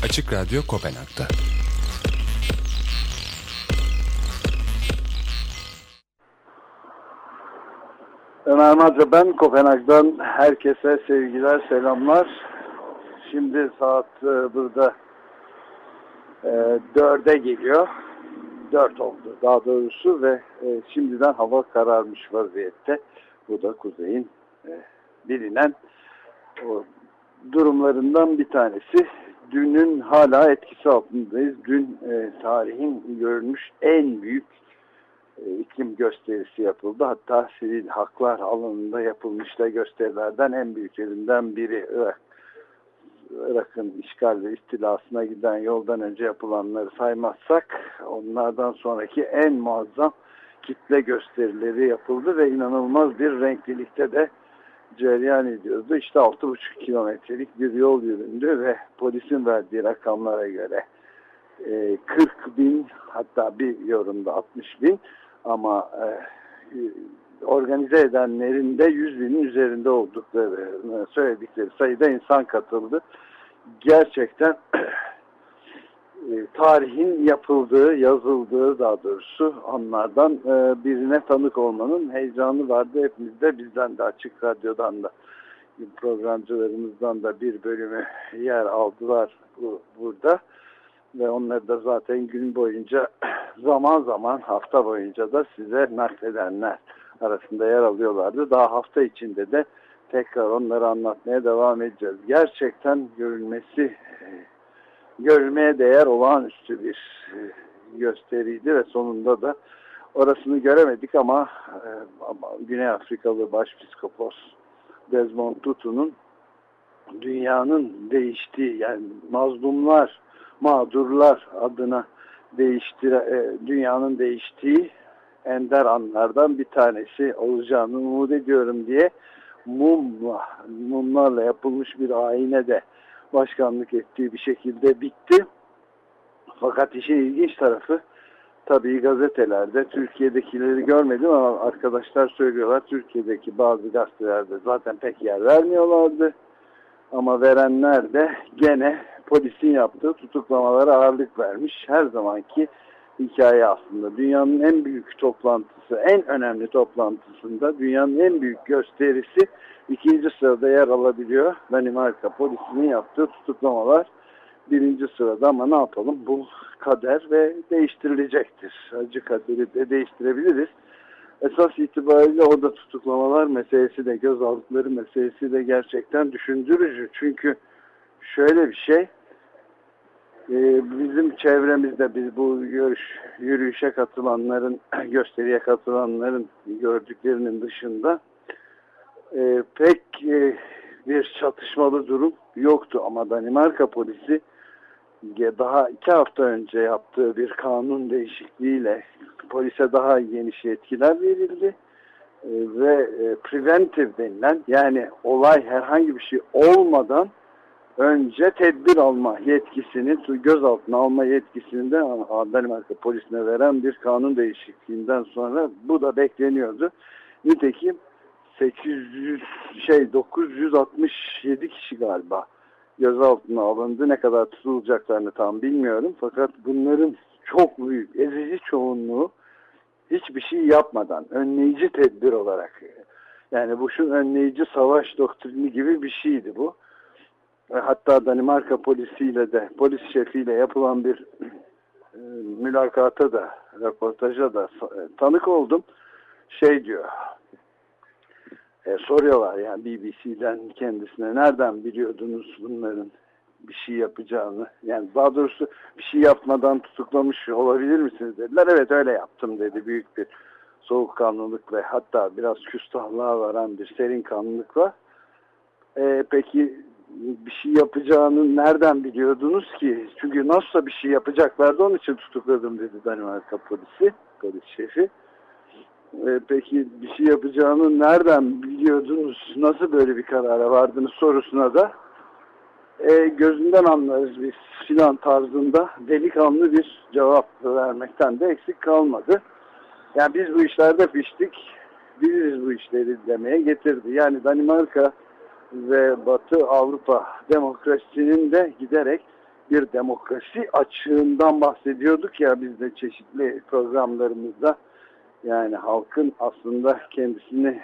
Açık Radyo Kopenhag'da. Ömer Madra, ben Kopenhag'dan herkese sevgiler, selamlar. Şimdi saat burada 4'e geliyor. 4 oldu daha doğrusu ve şimdiden hava kararmış vaziyette. Bu da kuzeyin bilinen o durumlarından bir tanesi. Dünün hala etkisi altındayız. Dün tarihin görülmüş en büyük iklim gösterisi yapıldı. Hatta sivil haklar alanında yapılmış da gösterilerden en büyüklerinden biri Irak'ın işgal ve istilasına giden yoldan önce yapılanları saymazsak onlardan sonraki en muazzam kitle gösterileri yapıldı ve inanılmaz bir renklilikte de cereyan ediyordu. İşte 6,5 kilometrelik bir yol yüründü ve polisin verdiği rakamlara göre 40 bin, hatta bir yorumda 60 bin, ama organize edenlerin de 100 binin üzerinde oldukları söyledikleri sayıda insan katıldı. Gerçekten tarihin yapıldığı, yazıldığı daha doğrusu anlardan birine tanık olmanın heyecanı vardı hepimizde. Bizden de, Açık Radyo'dan da, programcılarımızdan da bir bölümü yer aldılar burada. Ve onları da zaten gün boyunca, zaman zaman hafta boyunca da size nakledenler arasında yer alıyorlardı. Daha hafta içinde de tekrar onları anlatmaya devam edeceğiz. Gerçekten görülmeye değer olağanüstü bir gösteriydi ve sonunda da orasını göremedik ama Güney Afrikalı Başpiskopos Desmond Tutu'nun dünyanın değiştiği, yani mazlumlar, mağdurlar adına dünyanın değiştiği ender anlardan bir tanesi olacağını umut ediyorum diye mumlarla yapılmış bir ayine de başkanlık ettiği bir şekilde bitti. Fakat işin ilginç tarafı, tabii gazetelerde Türkiye'dekileri görmedim ama arkadaşlar söylüyorlar, Türkiye'deki bazı gazetelerde zaten pek yer vermiyorlardı. Ama verenler de gene polisin yaptığı tutuklamalara ağırlık vermiş. Her zamanki hikaye aslında. Dünyanın en büyük toplantısı, en önemli toplantısında, dünyanın en büyük gösterisi ikinci sırada yer alabiliyor. Danimarka polisinin yaptığı tutuklamalar birinci sırada, ama ne yapalım, bu kader ve değiştirilecektir. Acı kaderi de değiştirebiliriz. Esas itibariyle orada tutuklamalar meselesi de, gözaltıları meselesi de gerçekten düşündürücü. Çünkü şöyle bir şey, bizim çevremizde biz bu yürüyüşe katılanların, gösteriye katılanların gördüklerinin dışında pek bir çatışmalı durum yoktu. Ama Danimarka polisi daha 2 hafta önce yaptığı bir kanun değişikliğiyle polise daha geniş yetkiler verildi ve preventive denilen, yani olay herhangi bir şey olmadan önce tedbir alma yetkisini, gözaltına alma yetkisini de Danimarka polisine veren bir kanun değişikliğinden sonra bu da bekleniyordu. Nitekim 967 kişi galiba gözaltına alındı. Ne kadar tutulacaklarını tam bilmiyorum. Fakat bunların çok büyük, ezici çoğunluğu hiçbir şey yapmadan, önleyici tedbir olarak, yani Bush'un önleyici savaş doktrini gibi bir şeydi bu. Hatta Danimarka polisiyle de, polis şefiyle yapılan bir mülakata da, röportaja da tanık oldum. Şey diyor, soruyorlar yani BBC'den kendisine, nereden biliyordunuz bunların bir şey yapacağını, yani daha doğrusu bir şey yapmadan tutuklamış olabilir misiniz dediler. Evet, öyle yaptım dedi, büyük bir soğukkanlılık ve hatta biraz küstahlığa varan bir serinkanlılıkla. Peki bir şey yapacağını nereden biliyordunuz ki? Çünkü nasılsa bir şey yapacaklardı, onun için tutukladım dedi Danimarka polis şefi. Peki bir şey yapacağını nereden biliyordunuz, nasıl böyle bir karara vardınız sorusuna da gözünden anlarız biz filan tarzında delikanlı bir cevap vermekten de eksik kalmadı. Yani biz bu işlerde piştik, biliriz bu işleri demeye getirdi. Yani Danimarka ve Batı Avrupa demokrasisinin de giderek bir demokrasi açığından bahsediyorduk ya biz de çeşitli programlarımızda. Yani halkın aslında kendisini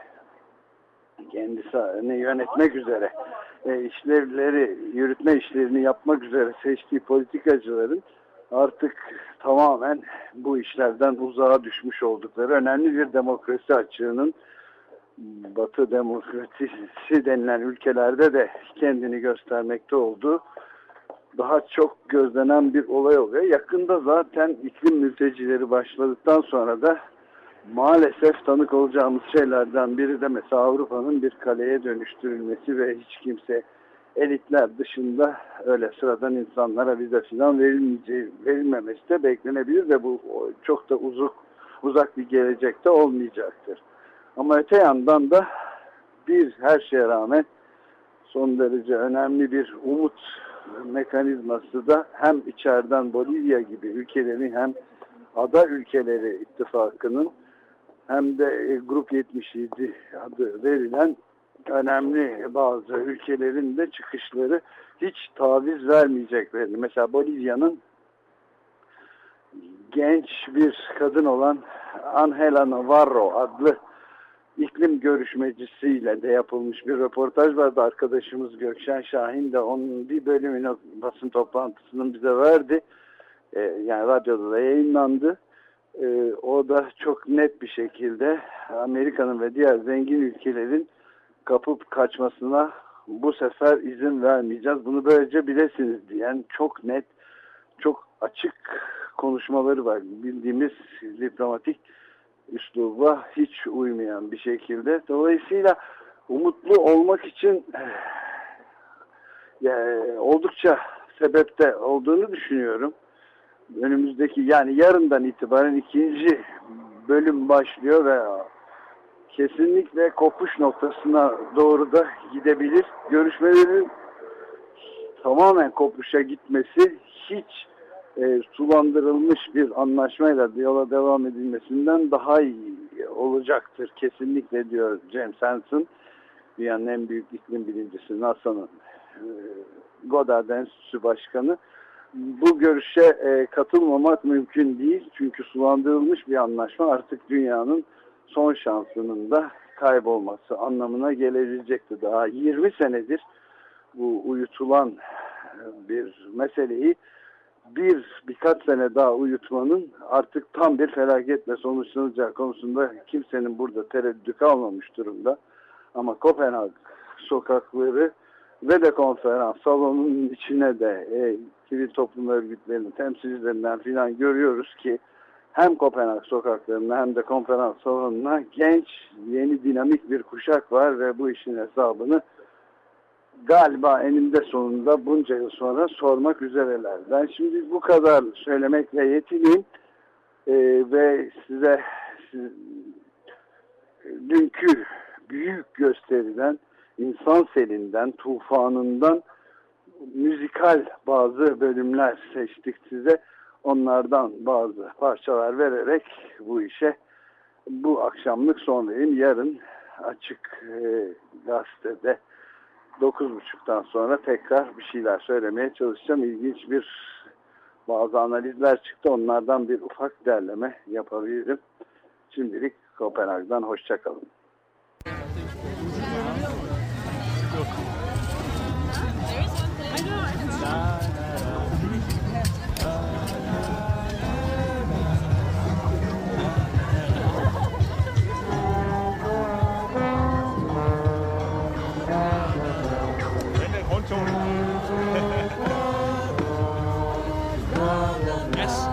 yönetmek üzere yürütme işlerini yapmak üzere seçtiği politikacıların artık tamamen bu işlerden uzağa düşmüş oldukları önemli bir demokrasi açığının Batı demokrasisi denilen ülkelerde de kendini göstermekte olduğu daha çok gözlenen bir olay oluyor. Yakında zaten iklim mültecileri başladıktan sonra da maalesef tanık olacağımız şeylerden biri de mesela Avrupa'nın bir kaleye dönüştürülmesi ve hiç kimse elitler dışında öyle sıradan insanlara vize falan verilmemesi de beklenebilir ve bu çok da uzak bir gelecekte olmayacaktır. Ama öte yandan da her şeye rağmen son derece önemli bir umut mekanizması da hem içeriden Bolivya gibi ülkelerin hem ada ülkeleri ittifakının hem de Grup 77 adı verilen önemli bazı ülkelerin de çıkışları hiç taviz vermeyeceklerini. Mesela Bolivya'nın genç bir kadın olan Angela Navarro adlı iklim görüşmecisiyle de yapılmış bir röportaj vardı. Arkadaşımız Gökşen Şahin de onun bir bölümünü basın toplantısının bize verdi. Yani radyoda da yayınlandı. O da çok net bir şekilde Amerika'nın ve diğer zengin ülkelerin kapıp kaçmasına bu sefer izin vermeyeceğiz. Bunu böylece bilesiniz diyen çok net, çok açık konuşmaları var. Bildiğimiz diplomatik üsluba hiç uymayan bir şekilde. Dolayısıyla umutlu olmak için oldukça sebepte olduğunu düşünüyorum. Önümüzdeki yani yarından itibaren ikinci bölüm başlıyor ve kesinlikle kopuş noktasına doğru da gidebilir. Görüşmelerin tamamen kopuşa gitmesi hiç sulandırılmış bir anlaşmayla yola devam edilmesinden daha iyi olacaktır. Kesinlikle diyor James Hansen, dünyanın en büyük iklim bilimcisi NASA'nın Goddard Enstitüsü Başkanı. Bu görüşe katılmamak mümkün değil. Çünkü sulandırılmış bir anlaşma artık dünyanın son şansının da kaybolması anlamına gelebilecekti. Daha 20 senedir bu uyutulan bir meseleyi birkaç sene daha uyutmanın artık tam bir felaketle sonuçlanacağı konusunda kimsenin burada tereddüt kalmamış durumda. Ama Kopenhag sokakları ve de konferans salonunun içine de sivil toplum örgütlerinin temsilcilerinden filan görüyoruz ki hem Kopenhag sokaklarında hem de konferans salonuna genç, yeni dinamik bir kuşak var ve bu işin hesabını galiba eninde sonunda bunca yıl sonra sormak üzereler. Ben şimdi bu kadar söylemekle yetineyim ve size dünkü büyük gösteriden, insan selinden, tufanından müzikal bazı bölümler seçtik size. Onlardan bazı parçalar vererek bu işe bu akşamlık son vereyim. Yarın Açık Gazete'de 9.30'dan sonra tekrar bir şeyler söylemeye çalışacağım. İlginç bazı analizler çıktı. Onlardan bir ufak derleme yapabilirim. Şimdilik Kopenhag'dan hoşçakalın. Yes.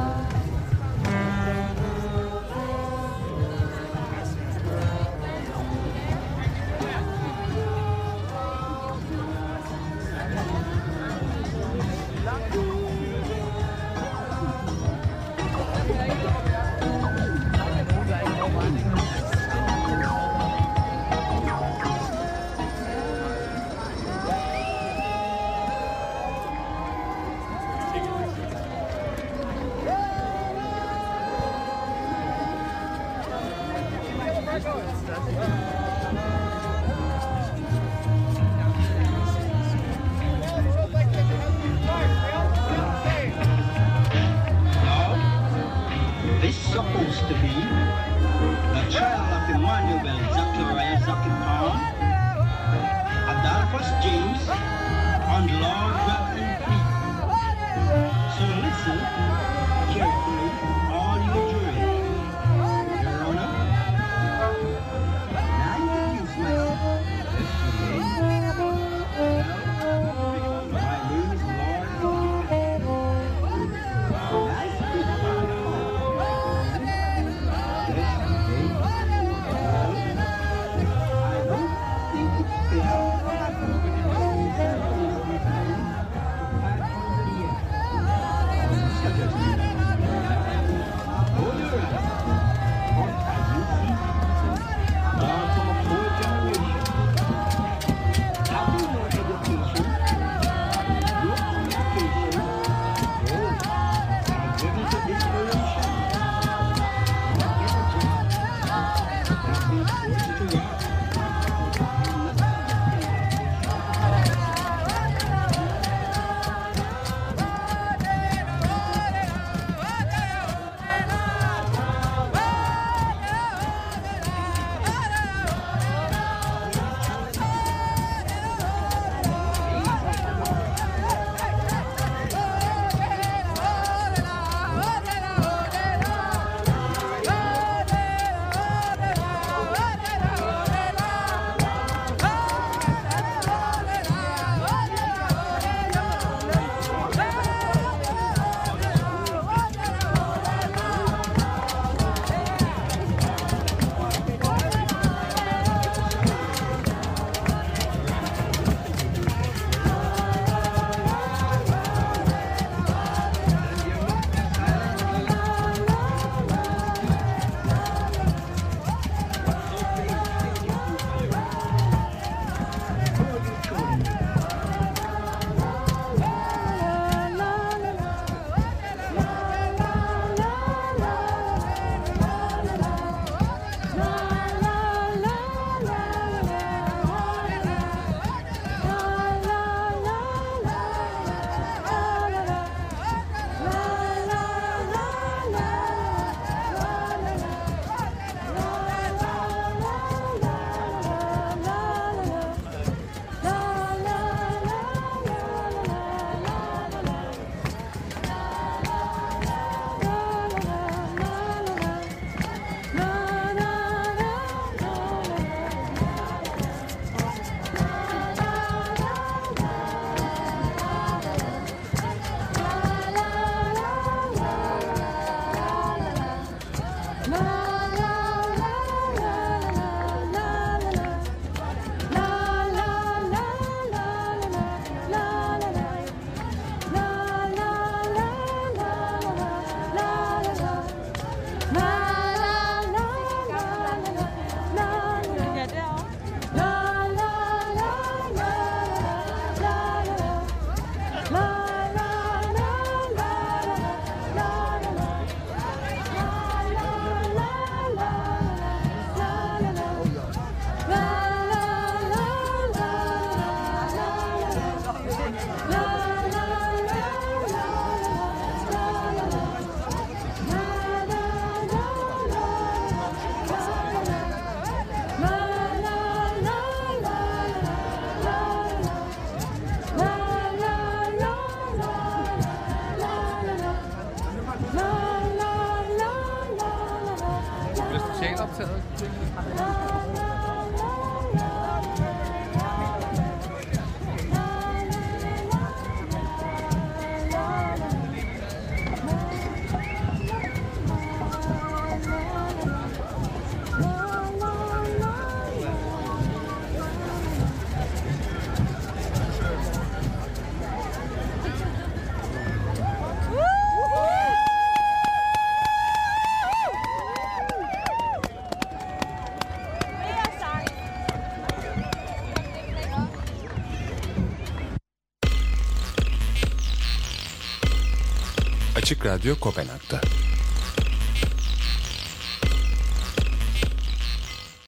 Açık Radyo Kopenhag'da.